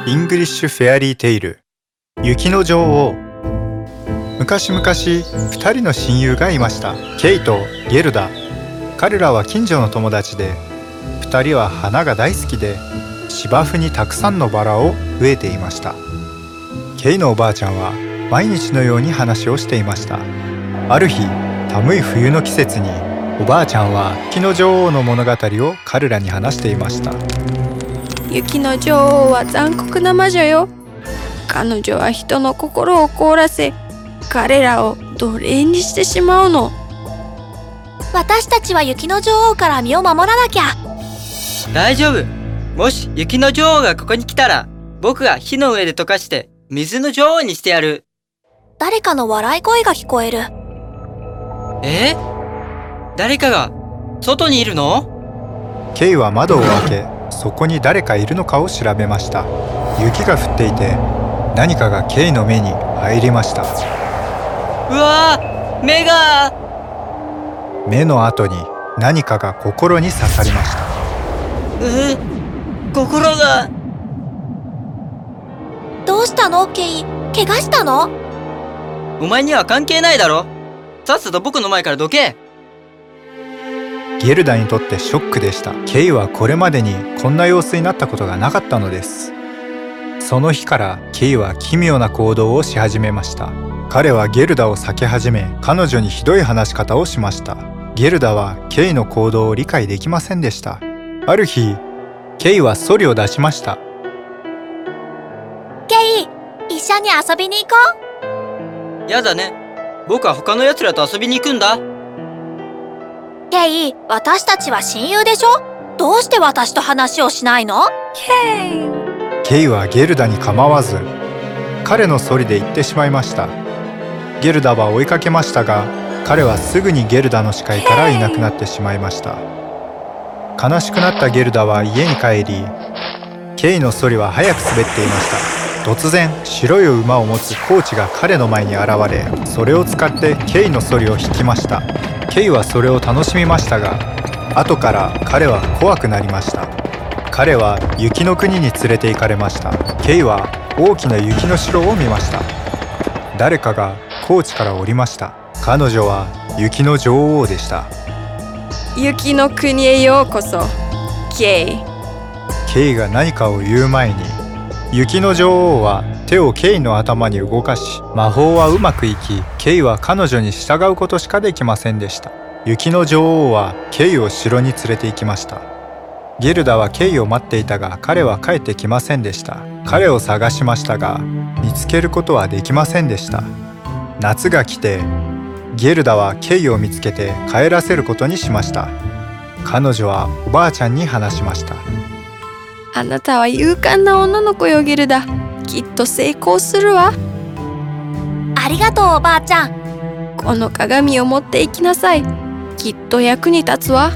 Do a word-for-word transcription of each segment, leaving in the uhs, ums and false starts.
イングリッシュフェアリーテイル、雪の女王。昔々ふたりの親友がいました。ケイとゲルダ。彼らは近所の友達で、ふたりは花が大好きで、芝生にたくさんのバラを植えていました。ケイのおばあちゃんは毎日のように話をしていました。ある日、寒い冬の季節におばあちゃんは雪の女王の物語を彼らに話していました。 雪の女王は残酷な魔女よ。彼女は人の心を凍らせ、彼らを奴隷にしてしまうの。 私たちは雪の女王から身を守らなきゃ。 大丈夫。もし雪の女王がここに来たら、僕が火の上で溶かして水の女王にしてやる。 誰かの笑い声が聞こえる。 え？誰かが外にいるの？ ケイは窓を開け、そこに誰かいるのかを調べました。雪が降っていて、何かがケイの目に入りました。 うわー、目が。 目の後に何かが心に刺さりました。 え、心が。 どうしたのケイ？怪我したの？ お前には関係ないだろ。さっさと僕の前からどけ。 ゲルダにとってショックでした。ケイはこれまでにこんな様子になったことがなかったのです。その日からケイは奇妙な行動をし始めました。彼はゲルダを避け始め、彼女にひどい話し方をしました。ゲルダはケイの行動を理解できませんでした。ある日、ケイはソリを出しました。 ケイ、一緒に遊びに行こう。やだね。僕は他の奴らと遊びに行くんだ。 ケイ、私たちは親友でしょ？どうして私と話をしないの？ ケイ。 ケイはゲルダに構わず、彼のソリで行ってしまいました。ゲルダは追いかけましたが、彼はすぐにゲルダの視界からいなくなってしまいました。悲しくなったゲルダは家に帰り、ケイのソリは早く滑っていました。突然、白い馬を持つコーチが彼の前に現れ、それを使ってケイのソリを引きました。ケイはそれを楽しみましたが、後から彼は怖くなりました。彼は雪の国に連れて行かれました。ケイは大きな雪の城を見ました。誰かがコーチから降りました。彼女は雪の女王でした。 雪の国へようこそ、ケイ。 ケイが何かを言う前に、雪の女王は手をケイの頭に動かし、魔法はうまくいき、ケイは彼女に従うことしかできませんでした。雪の女王はケイを城に連れて行きました。ゲルダはケイを待っていたが、彼は帰ってきませんでした。彼を探しましたが、見つけることはできませんでした。夏が来て、ゲルダはケイを見つけて帰らせることにしました。彼女はおばあちゃんに話しました。 あなたは勇敢な女の子よ、ゲルダ。きっと成功するわ。 ありがとう、おばあちゃん。 この鏡を持っていきなさい。きっと役に立つわ。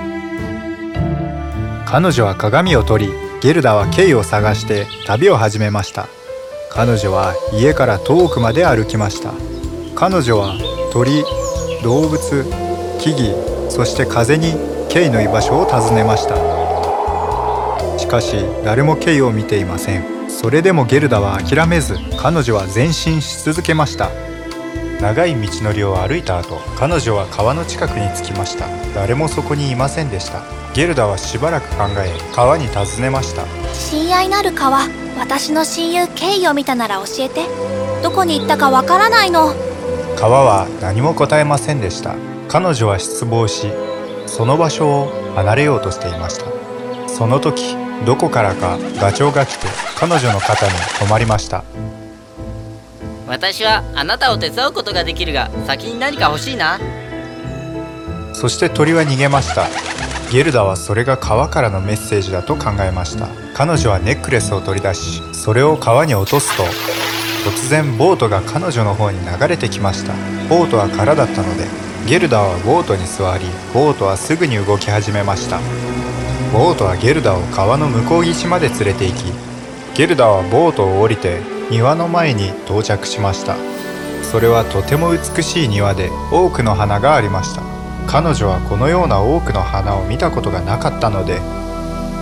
彼女は鏡を取り、ゲルダはケイを探して旅を始めました。彼女は家から遠くまで歩きました。彼女は鳥、動物、木々、そして風にケイの居場所を尋ねました。しかし誰もケイを見ていません。それでもゲルダは諦めず、彼女は前進し続けました。長い道のりを歩いた後、彼女は川の近くに着きました。誰もそこにいませんでした。ゲルダはしばらく考え、川に尋ねました。 親愛なる川、私の親友ケイを見たなら教えて。どこに行ったかわからないの。 川は何も答えませんでした。彼女は失望し、その場所を離れようとしていました。その時、どこからかガチョウが来て彼女の肩に止まりました。 私はあなたを手伝うことができるが、先に何か欲しいな。 そして鳥は逃げました。ゲルダはそれが川からのメッセージだと考えました。彼女はネックレスを取り出し、それを川に落とすと、突然ボートが彼女の方に流れてきました。ボートは空だったので、ゲルダはボートに座り、ボートはすぐに動き始めました。ボートはゲルダを川の向こう岸まで連れて行き、ゲルダはボートを降りて庭の前に到着しました。それはとても美しい庭で多くの花がありました。彼女はこのような多くの花を見たことがなかったので、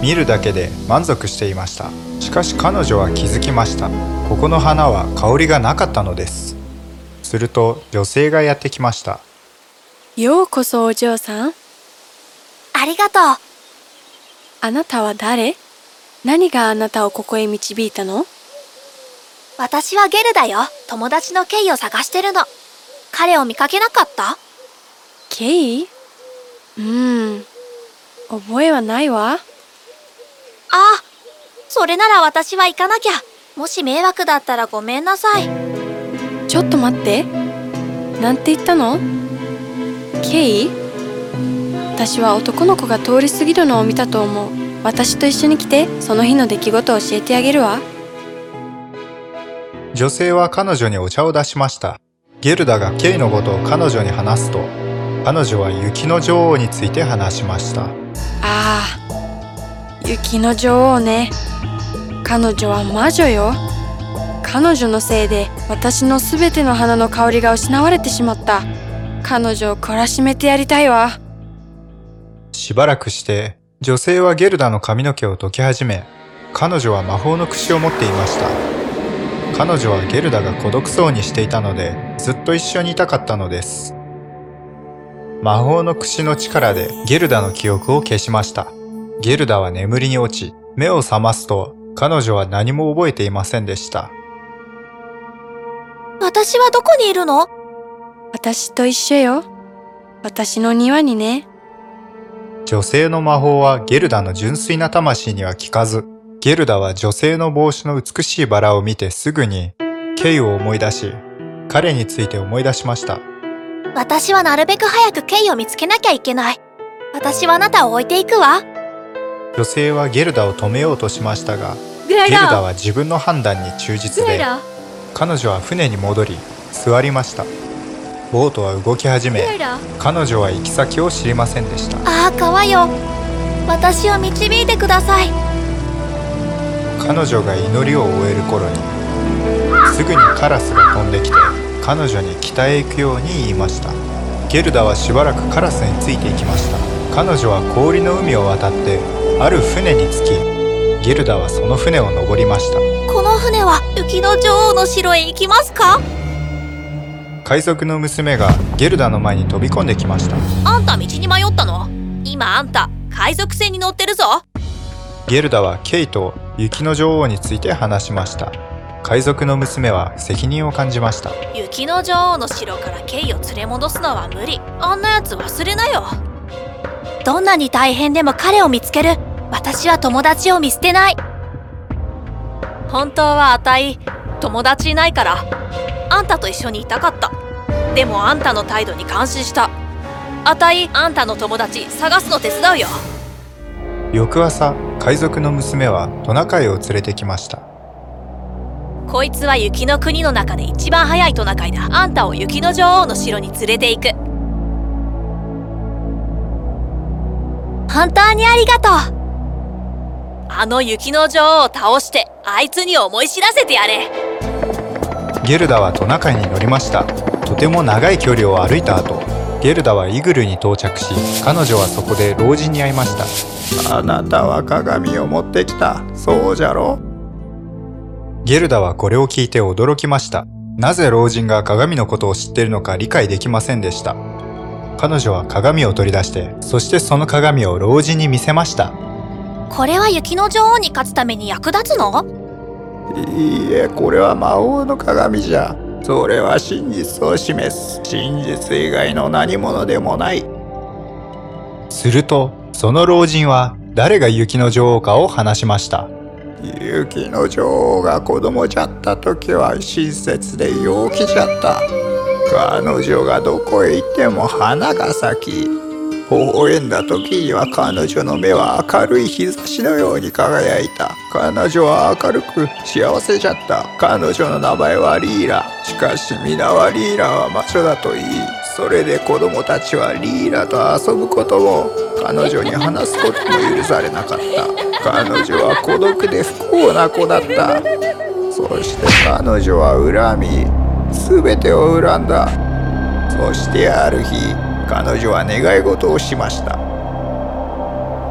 見るだけで満足していました。しかし彼女は気づきました。ここの花は香りがなかったのです。すると女性がやってきました。 ようこそお嬢さん。 ありがとう。 あなたは誰？何があなたをここへ導いたの？ 私はゲルだよ。友達のケイを探してるの。彼を見かけなかった？ ケイ？うーん、覚えはないわ。 ああ、それなら私は行かなきゃ。もし迷惑だったらごめんなさい。 ちょっと待って。なんて言ったの？ケイ？私は男の子が通り過ぎるのを見たと思う。私と一緒に来て、その日の出来事を教えてあげるわ。 女性は彼女にお茶を出しました。ゲルダがケイのことを彼女に話すと、彼女は雪の女王について話しました。 ああ、雪の女王ね。彼女は魔女よ。彼女のせいで私のすべての花の香りが失われてしまった。彼女を懲らしめてやりたいわ。 しばらくして女性はゲルダの髪の毛を解き始め、彼女は魔法の櫛を持っていました。彼女はゲルダが孤独そうにしていたので、ずっと一緒にいたかったのです。魔法の櫛の力でゲルダの記憶を消しました。ゲルダは眠りに落ち、目を覚ますと彼女は何も覚えていませんでした。 私はどこにいるの？ 私と一緒よ。私の庭にね。 女性の魔法はゲルダの純粋な魂には効かず、ゲルダは女性の帽子の美しいバラを見てすぐにケイを思い出し、彼について思い出しました。 私はなるべく早くケイを見つけなきゃいけない。私はあなたを置いていくわ。 女性はゲルダを止めようとしましたが、 ゲゲルダは自分の判断に忠実で、彼女は船に戻り、座りました。ボートは動き始め、彼女は行き先を知りませんでした。 ああ、川よ。私を導いてください。 彼女が祈りを終える頃に、すぐにカラスが飛んできて、彼女に北へ行くように言いました。ゲルダはしばらくカラスについていきました。彼女は氷の海を渡って、ある船に着き、ゲルダはその船を登りました。 この船は雪の女王の城へ行きますか？ 海賊の娘がゲルダの前に飛び込んできました。 あんた道に迷ったの？今あんた海賊船に乗ってるぞ。 ゲルダはケイと雪の女王について話しました。海賊の娘は責任を感じました。 雪の女王の城からケイを連れ戻すのは無理。あんなやつ忘れなよ。どんなに大変でも彼を見つける。私は友達を見捨てない。本当はあたい友達いないからあんたと一緒にいたかった。でもあんたの態度に感心した。あたいあんたの友達探すの手伝うよ。 翌朝、海賊の娘はトナカイを連れてきました。 こいつは雪の国の中で一番速いトナカイだ。あんたを雪の女王の城に連れて行く。本当にありがとう。あの雪の女王を倒してあいつに思い知らせてやれ。 ゲルダはトナカイに乗りました。とても長い距離を歩いた後、ゲルダはイグルに到着し、彼女はそこで老人に会いました。あなたは鏡を持ってきた。そうじゃろ。ゲルダはこれを聞いて驚きました。なぜ老人が鏡のことを知っているのか理解できませんでした。彼女は鏡を取り出して、そしてその鏡を老人に見せました。 これは雪の女王に勝つために役立つの？ いいえ、これは魔法の鏡じゃ。それは真実を示す。真実以外の何者でもない。すると、その老人は誰が雪の女王かを話しました。雪の女王が子供じゃった時は親切で陽気じゃった。彼女がどこへ行っても花が咲き、微笑んだ時には彼女の目は明るい日差しのように輝いた。彼女は明るく幸せじゃった。彼女の名前はリーラ。しかし皆はリーラは魔女だと言い、それで子供たちはリーラと遊ぶことも彼女に話すことも許されなかった。彼女は孤独で不幸な子だった。そして彼女は恨み、全てを恨んだ。そしてある日、彼女は願い事をしました。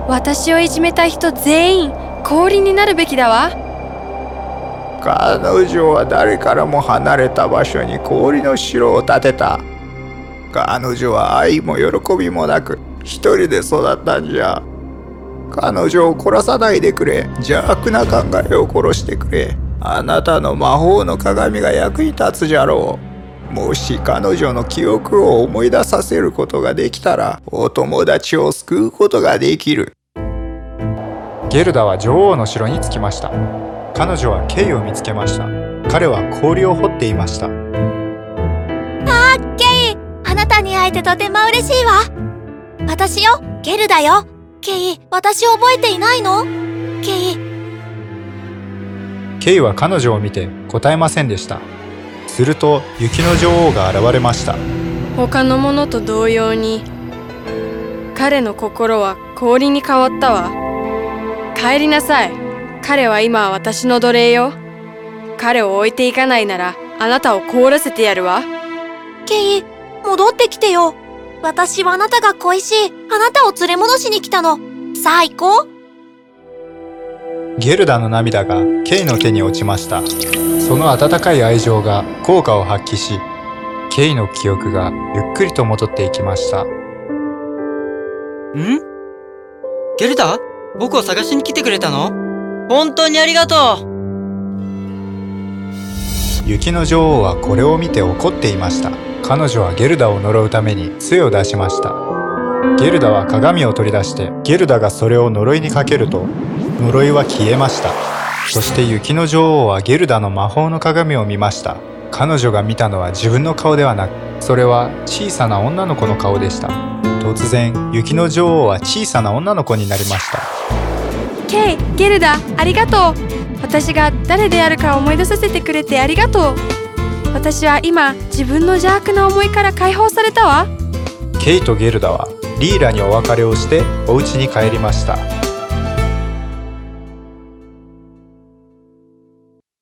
私をいじめた人全員氷になるべきだわ。 彼女は誰からも離れた場所に氷の城を建てた。彼女は愛も喜びもなく一人で育ったんじゃ。彼女を殺さないでくれ。邪悪な考えを殺してくれ。あなたの魔法の鏡が役に立つじゃろう。もし彼女の記憶を思い出させることができたら、お友達を救うことができる。ゲルダは女王の城に着きました。彼女はケイを見つけました。彼は氷を掘っていました。 あー、ケイ、あなたに会えてとても嬉しいわ。私よ、ゲルだよ。ケイ、私覚えていないの？ケイ。 ケイは彼女を見て答えませんでした。すると雪の女王が現れました。 他のものと同様に彼の心は氷に変わったわ。帰りなさい。彼は今は私の奴隷よ。彼を置いていかないならあなたを凍らせてやるわ。 ケイ、戻ってきてよ。私はあなたが恋しい。あなたを連れ戻しに来たの。さあ行こう。 ゲルダの涙がケイの手に落ちました。その温かい愛情が効果を発揮し、ケイの記憶がゆっくりと戻っていきました。 ん？ゲルダ？僕を探しに来てくれたの？本当にありがとう。 雪の女王はこれを見て怒っていました。彼女はゲルダを呪うために杖を出しました。ゲルダは鏡を取り出してゲルダがそれを呪いにかけると呪いは消えました。そして雪の女王はゲルダの魔法の鏡を見ました。彼女が見たのは自分の顔ではなく、それは小さな女の子の顔でした。突然雪の女王は小さな女の子になりました。 ケイ、ゲルダ、ありがとう。私が誰であるか思い出させてくれてありがとう。私は今自分の邪悪な思いから解放されたわ。 ケイとゲルダはリーラにお別れをしてお家に帰りました。